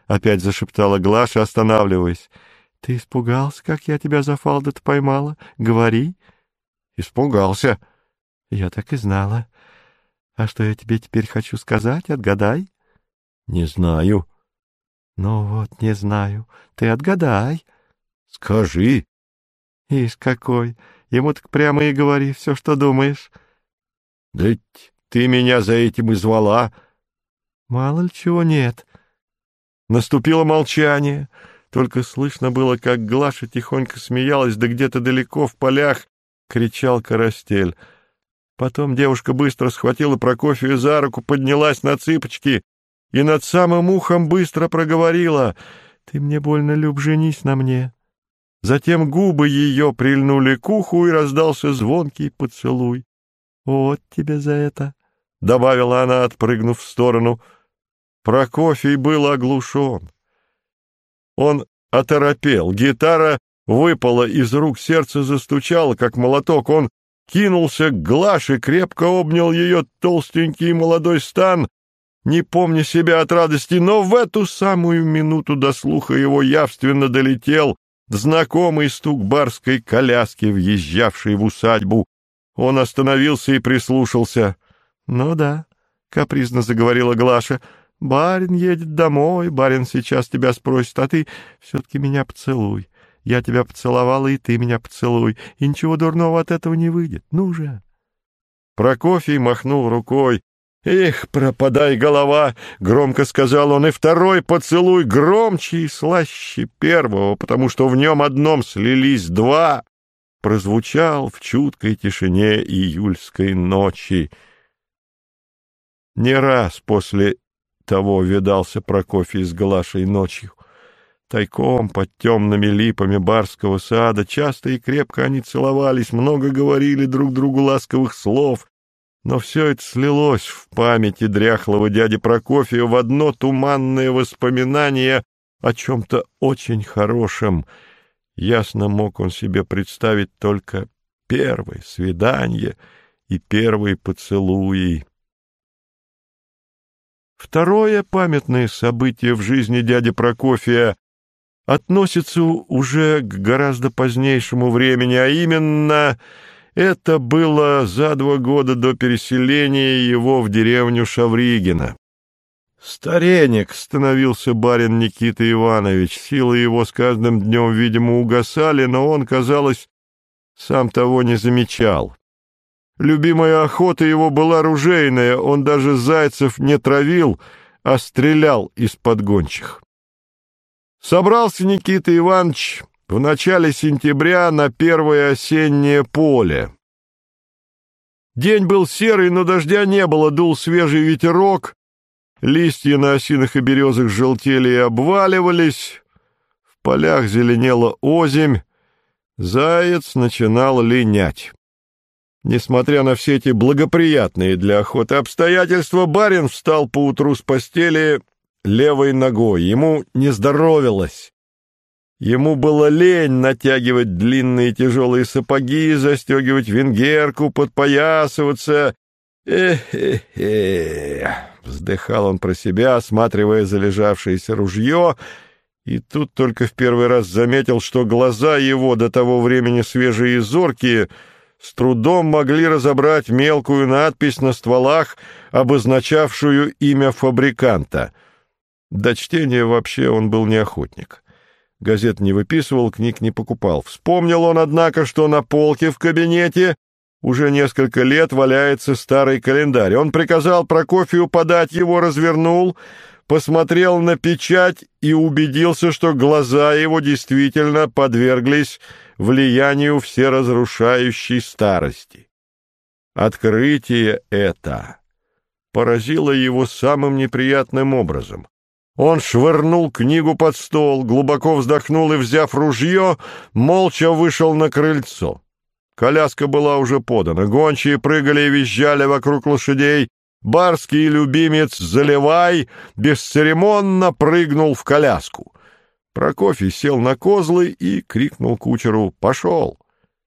[SPEAKER 1] — опять зашептала Глаша, останавливаясь. — Ты испугался, как я тебя за фалдот поймала? Говори. — Испугался. — Я так и знала. А что я тебе теперь хочу сказать? Отгадай. — Не знаю. — Ну вот, не знаю. Ты отгадай. — Скажи. — Ишь какой! Ему так прямо и говори все, что думаешь. — Да ты меня за этим и звала. — Мало ли чего нет. Наступило молчание. Только слышно было, как Глаша тихонько смеялась, да где-то далеко в полях кричал Карастель. Потом девушка быстро схватила Прокофия за руку, поднялась на цыпочки и над самым ухом быстро проговорила: «Ты мне больно люб, женись на мне». Затем губы ее прильнули к уху, и раздался звонкий поцелуй. «Вот тебе за это», — добавила она, отпрыгнув в сторону. Прокофий был оглушен. Он оторопел, гитара выпала из рук, сердце застучало, как молоток. Он кинулся к Глаше, крепко обнял ее толстенький молодой стан, не помня себя от радости, но в эту самую минуту до слуха его явственно долетел знакомый стук барской коляски, въезжавшей в усадьбу. Он остановился и прислушался. — Ну да, — капризно заговорила Глаша, — барин едет домой, барин сейчас тебя спросит, а ты все-таки меня поцелуй. Я тебя поцеловала, и ты меня поцелуй, и ничего дурного от этого не выйдет. Ну же. Прокофий махнул рукой. «Эх, пропадай, голова!» — громко сказал он, — и второй поцелуй громче и слаще первого, потому что в нем одном слились два, прозвучал в чуткой тишине июльской ночи. Не раз после того видался Прокофий с Глашей ночью. Тайком под темными липами барского сада часто и крепко они целовались, много говорили друг другу ласковых слов, но все это слилось в памяти дряхлого дяди Прокофия в одно туманное воспоминание о чем-то очень хорошем. Ясно мог он себе представить только первое свидание и первые поцелуи. Второе памятное событие в жизни дяди Прокофия относится уже к гораздо позднейшему времени, а именно это было за два года до переселения его в деревню Шавригино. Старенек становился барин Никита Иванович, силы его с каждым днем, видимо, угасали, но он, казалось, сам того не замечал. Любимая охота его была ружейная, он даже зайцев не травил, а стрелял из-под гончих. Собрался Никита Иванович в начале сентября на первое осеннее поле. День был серый, но дождя не было, дул свежий ветерок, листья на осинах и березах желтели и обваливались, в полях зеленела озимь, заяц начинал линять. Несмотря на все эти благоприятные для охоты обстоятельства, барин встал поутру с постели левой ногой. Ему не здоровилось. Ему было лень натягивать длинные тяжелые сапоги, застегивать венгерку, подпоясываться. «Эх-эх-эх!» — вздыхал он про себя, осматривая залежавшееся ружье, и тут только в первый раз заметил, что глаза его, до того времени свежие и зоркие, с трудом могли разобрать мелкую надпись на стволах, обозначавшую имя фабриканта. До чтения вообще он был не охотник. Газет не выписывал, книг не покупал. Вспомнил он, однако, что на полке в кабинете уже несколько лет валяется старый календарь. Он приказал Прокофию подать его, развернул, посмотрел на печать и убедился, что глаза его действительно подверглись влиянию всеразрушающей старости. Открытие это поразило его самым неприятным образом. Он швырнул книгу под стол, глубоко вздохнул и, взяв ружье, молча вышел на крыльцо. Коляска была уже подана, гончие прыгали и визжали вокруг лошадей. Барский любимец Заливай бесцеремонно прыгнул в коляску. Прокофий сел на козлы и крикнул кучеру: «Пошел!».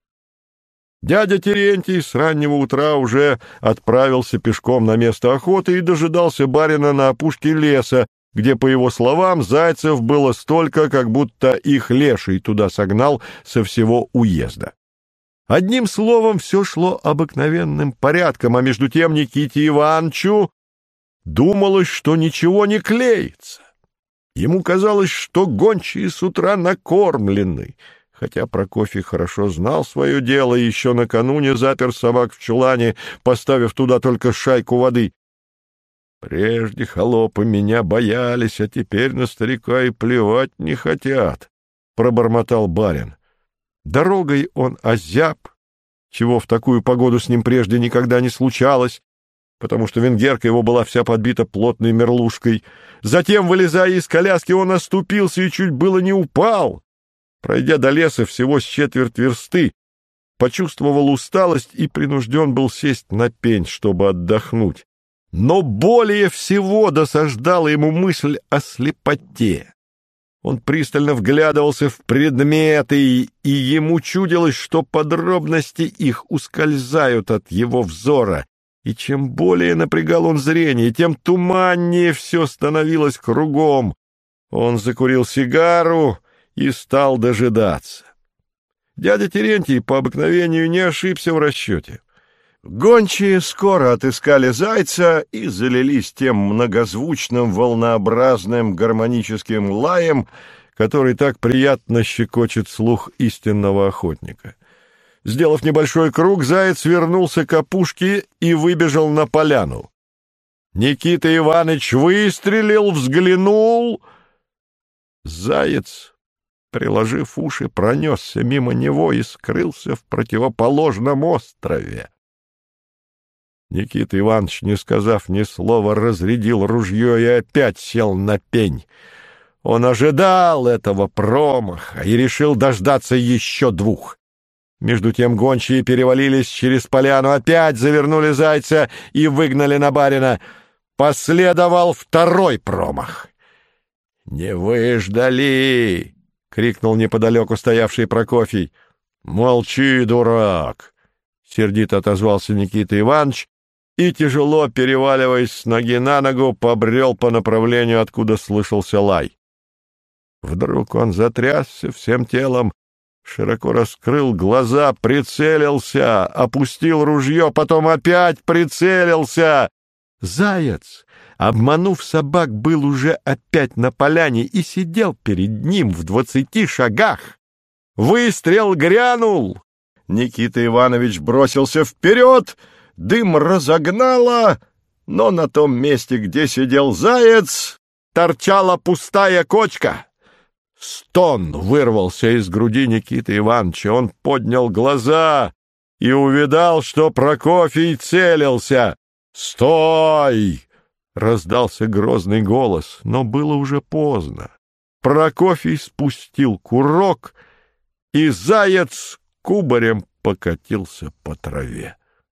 [SPEAKER 1] Дядя Терентий с раннего утра уже отправился пешком на место охоты и дожидался барина на опушке леса, где, по его словам, зайцев было столько, как будто их леший туда согнал со всего уезда. Одним словом, все шло обыкновенным порядком, а между тем Никите Ивановичу думалось, что ничего не клеится. Ему казалось, что гончие с утра накормлены, хотя Прокофий хорошо знал свое дело и еще накануне запер собак в чулане, поставив туда только шайку воды. «Прежде холопы меня боялись, а теперь на старика и плевать не хотят», — пробормотал барин. Дорогой он озяб, чего в такую погоду с ним прежде никогда не случалось, потому что венгерка его была вся подбита плотной мерлушкой. Затем, вылезая из коляски, он оступился и чуть было не упал. Пройдя до леса всего с четверть версты, почувствовал усталость и принужден был сесть на пень, чтобы отдохнуть. Но более всего досаждала ему мысль о слепоте. Он пристально вглядывался в предметы, и ему чудилось, что подробности их ускользают от его взора. И чем более напрягал он зрение, тем туманнее все становилось кругом. Он закурил сигару и стал дожидаться. Дядя Терентий по обыкновению не ошибся в расчете. Гончие скоро отыскали зайца и залились тем многозвучным, волнообразным, гармоническим лаем, который так приятно щекочет слух истинного охотника. Сделав небольшой круг, заяц вернулся к опушке и выбежал на поляну. Никита Иванович выстрелил, взглянул. Заяц, приложив уши, пронесся мимо него и скрылся в противоположном острове. Никита Иванович, не сказав ни слова, разрядил ружье и опять сел на пень. Он ожидал этого промаха и решил дождаться еще двух. Между тем гончие перевалились через поляну, опять завернули зайца и выгнали на барина. Последовал второй промах. «Не выждали!» — крикнул неподалеку стоявший Прокофий. «Молчи, дурак!» — сердито отозвался Никита Иванович и, тяжело переваливаясь с ноги на ногу, побрел по направлению, откуда слышался лай. Вдруг он затрясся всем телом, широко раскрыл глаза, прицелился, опустил ружье, потом опять прицелился. Заяц, обманув собак, был уже опять на поляне и сидел перед ним в двадцати шагах. Выстрел грянул. Никита Иванович бросился вперед, дым разогнало, но на том месте, где сидел заяц, торчала пустая кочка. Стон вырвался из груди Никиты Ивановича. Он поднял глаза и увидал, что Прокофий целился. «Стой!» — раздался грозный голос, но было уже поздно. Прокофий спустил курок, и заяц кубарем покатился по траве.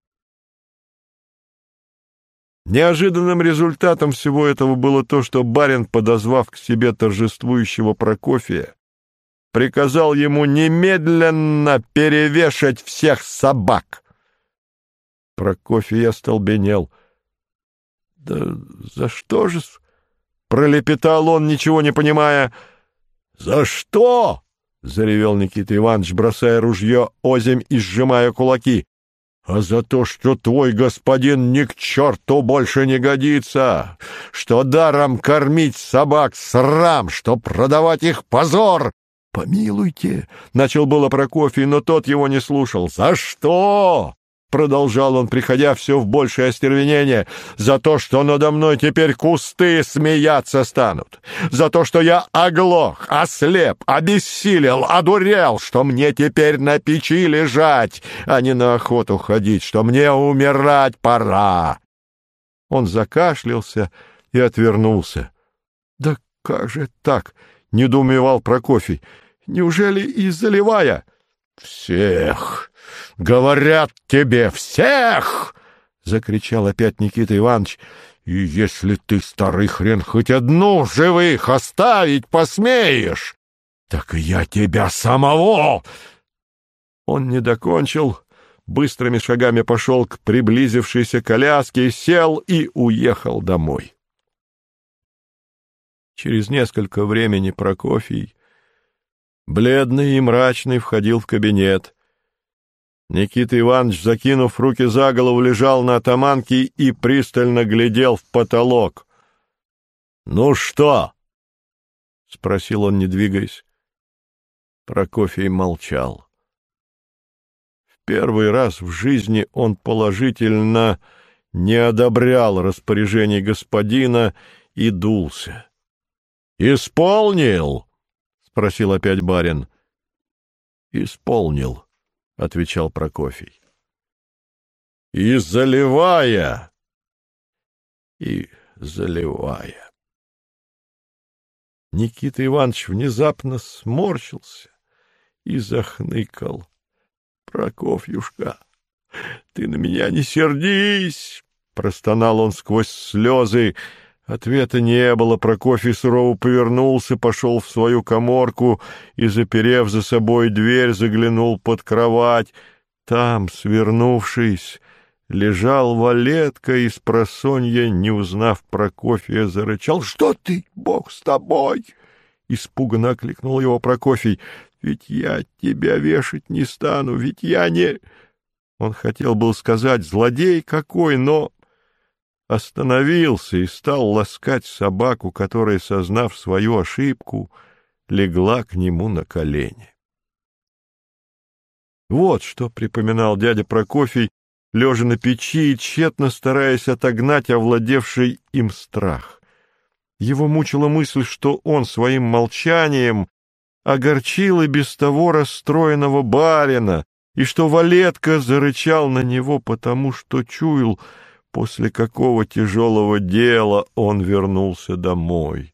[SPEAKER 1] Неожиданным результатом всего этого было то, что барин, подозвав к себе торжествующего Прокофия, приказал ему немедленно перевешать всех собак. Прокофий остолбенел. — Да за что же? — пролепетал он, ничего не понимая. — За что? — заревел Никита Иванович, бросая ружье озимь и сжимая кулаки. — А за то, что твой господин ни к черту больше не годится, что даром кормить собак срам, что продавать их позор. — Помилуйте, — начал было Прокофий, но тот его не слушал. — За что? — продолжал он, приходя все в большее остервенение. — За то, что надо мной теперь кусты смеяться станут. За то, что я оглох, ослеп, обессилел, одурел, что мне теперь на печи лежать, а не на охоту ходить, что мне умирать пора. Он закашлялся и отвернулся. — Да как же так? — недоумевал Прокофий. — Неужели из-за Левая? — Всех! Говорят тебе, всех! — закричал опять Никита Иванович. — И если ты, старый хрен, хоть одну живых оставить посмеешь, так и я тебя самого! Он не докончил, быстрыми шагами пошел к приблизившейся коляске, сел и уехал домой. Через несколько времени Прокофий, бледный и мрачный, входил в кабинет. Никита Иванович, закинув руки за голову, лежал на атаманке и пристально глядел в потолок. — Ну что? — спросил он, не двигаясь. Прокофий молчал. В первый раз в жизни он положительно не одобрял распоряжений господина и дулся. — Исполнил? — спросил опять барин. — Исполнил, — отвечал Прокофий. — И заливая? — И заливая. Никита Иванович внезапно сморщился и захныкал. — Прокофьюшка, ты на меня не сердись! — простонал он сквозь слезы. Ответа не было. Прокофий сурово повернулся, пошел в свою каморку и, заперев за собой дверь, заглянул под кровать. Там, свернувшись, лежал Валетка и спросонья, не узнав Прокофия, зарычал. — Что ты, Бог с тобой? — испуганно окликнул его Прокофий. — Ведь я тебя вешать не стану, ведь я не... Он хотел был сказать «злодей какой», но остановился и стал ласкать собаку, которая, сознав свою ошибку, легла к нему на колени. Вот что припоминал дядя Прокофий, лежа на печи и тщетно стараясь отогнать овладевший им страх. Его мучила мысль, что он своим молчанием огорчил и без того расстроенного барина, и что Валетка зарычал на него, потому что чуял, после какого тяжелого дела он вернулся домой.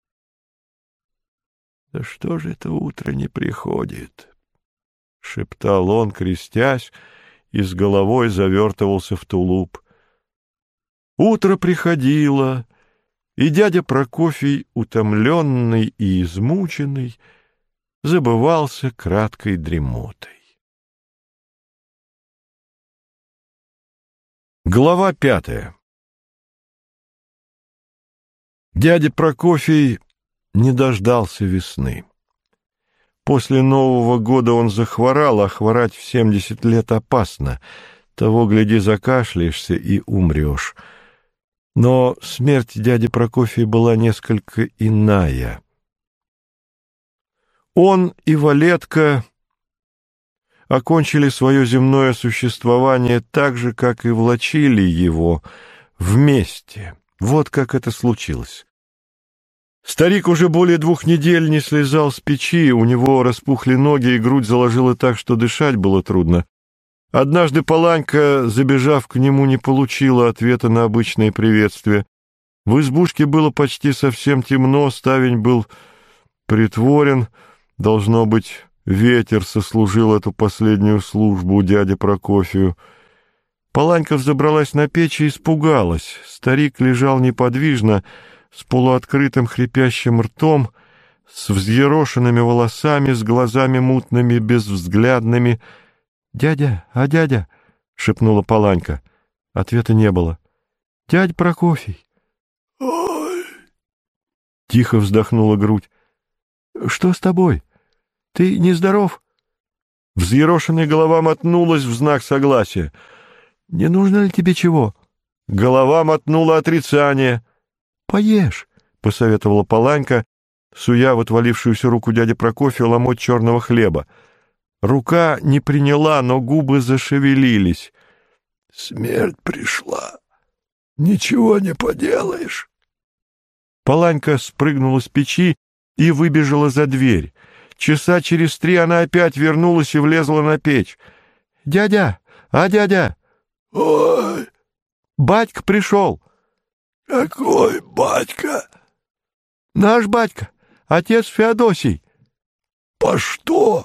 [SPEAKER 1] — Да что же это утро не приходит? — шептал он, крестясь, и с головой завертывался в тулуп. Утро приходило, и дядя Прокофий, утомленный и измученный, забывался краткой дремотой. Глава пятая. Дядя Прокофий не дождался весны. После Нового года он захворал, а хворать в семьдесят лет опасно. Того, гляди, закашляешься и умрешь. Но смерть дяди Прокофия была несколько иная. Он и Валетка окончили свое земное существование так же, как и влачили его, вместе. Вот как это случилось. Старик уже более двух недель не слезал с печи, у него распухли ноги и грудь заложила так, что дышать было трудно. Однажды Паланька, забежав к нему, не получила ответа на обычное приветствие. В избушке было почти совсем темно, ставень был притворен. Должно быть, ветер сослужил эту последнюю службу дяде Прокофию. Паланька взобралась на печь и испугалась. Старик лежал неподвижно, с полуоткрытым хрипящим ртом, с взъерошенными волосами, с глазами мутными, безвзглядными. — Дядя, а дядя? — шепнула Паланька. Ответа не было. — Дядя Прокофий. — Ой! — тихо вздохнула грудь. — Что с тобой? Ты нездоров? Взъерошенная голова мотнулась в знак согласия. — Не нужно ли тебе чего? Голова мотнула отрицание. — Поешь, — посоветовала Паланька, суя в отвалившуюся руку дяди Прокофия ломоть черного хлеба. Рука не приняла, но губы зашевелились. — Смерть пришла. Ничего не поделаешь. Паланька спрыгнула с печи и выбежала за дверь. Часа через три она опять вернулась и влезла на печь. — Дядя! А дядя? — Ой! — Батька пришел. — Какой батька? — Наш батька, отец Феодосий. — По что?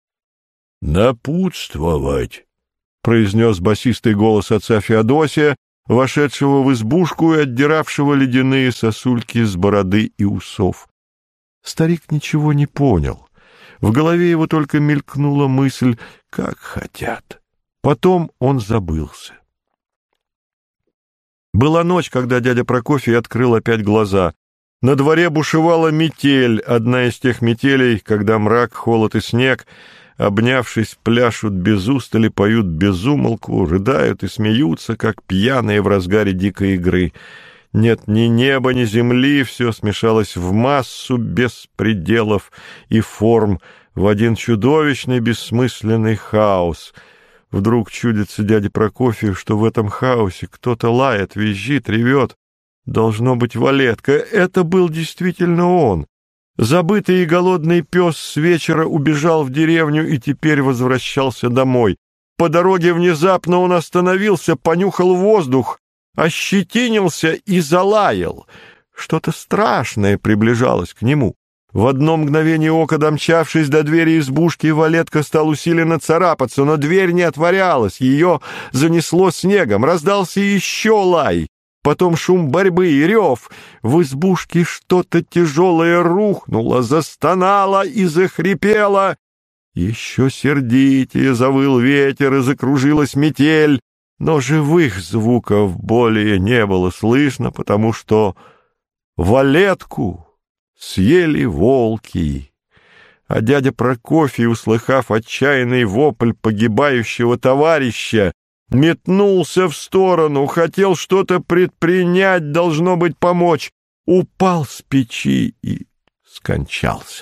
[SPEAKER 1] — Напутствовать, — произнес басистый голос отца Феодосия, вошедшего в избушку и отдиравшего ледяные сосульки с бороды и усов. Старик ничего не понял. В голове его только мелькнула мысль «как хотят». Потом он забылся. Была ночь, когда дядя Прокофий открыл опять глаза. На дворе бушевала метель, одна из тех метелей, когда мрак, холод и снег, обнявшись, пляшут без устали, поют без умолку, рыдают и смеются, как пьяные в разгаре дикой игры. Нет ни неба, ни земли, все смешалось в массу без пределов и форм, в один чудовищный бессмысленный хаос. Вдруг чудится дяде Прокофию, что в этом хаосе кто-то лает, визжит, ревет. Должно быть Валетка. Это был действительно он. Забытый и голодный пес с вечера убежал в деревню и теперь возвращался домой. По дороге внезапно он остановился, понюхал воздух, ощетинился и залаял. Что-то страшное приближалось к нему. В одно мгновение ока, домчавшись до двери избушки, Валетка стал усиленно царапаться, но дверь не отворялась, ее занесло снегом, раздался еще лай. Потом шум борьбы и рев. В избушке что-то тяжелое рухнуло, застонало и захрипело. Еще сердитее завыл ветер и закружилась метель, но живых звуков более не было слышно, потому что Валетку съели волки. А дядя Прокофий, услыхав отчаянный вопль погибающего товарища, метнулся в сторону, хотел что-то предпринять, должно быть, помочь, упал с печи и скончался.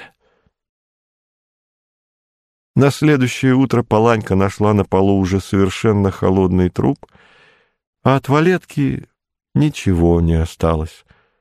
[SPEAKER 1] На следующее утро Паланька нашла на полу уже совершенно холодный труп, а от Валетки ничего не осталось.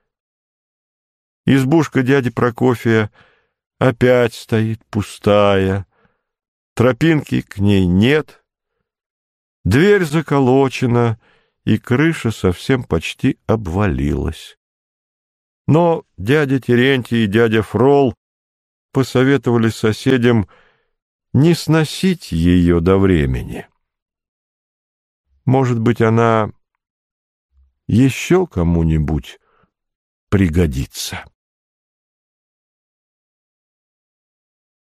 [SPEAKER 1] Избушка дяди Прокофия опять стоит пустая, тропинки к ней нет, дверь заколочена, и крыша совсем почти обвалилась. Но дядя Терентий и дядя Фрол посоветовали соседям не сносить ее до времени. Может быть, она еще кому-нибудь пригодится.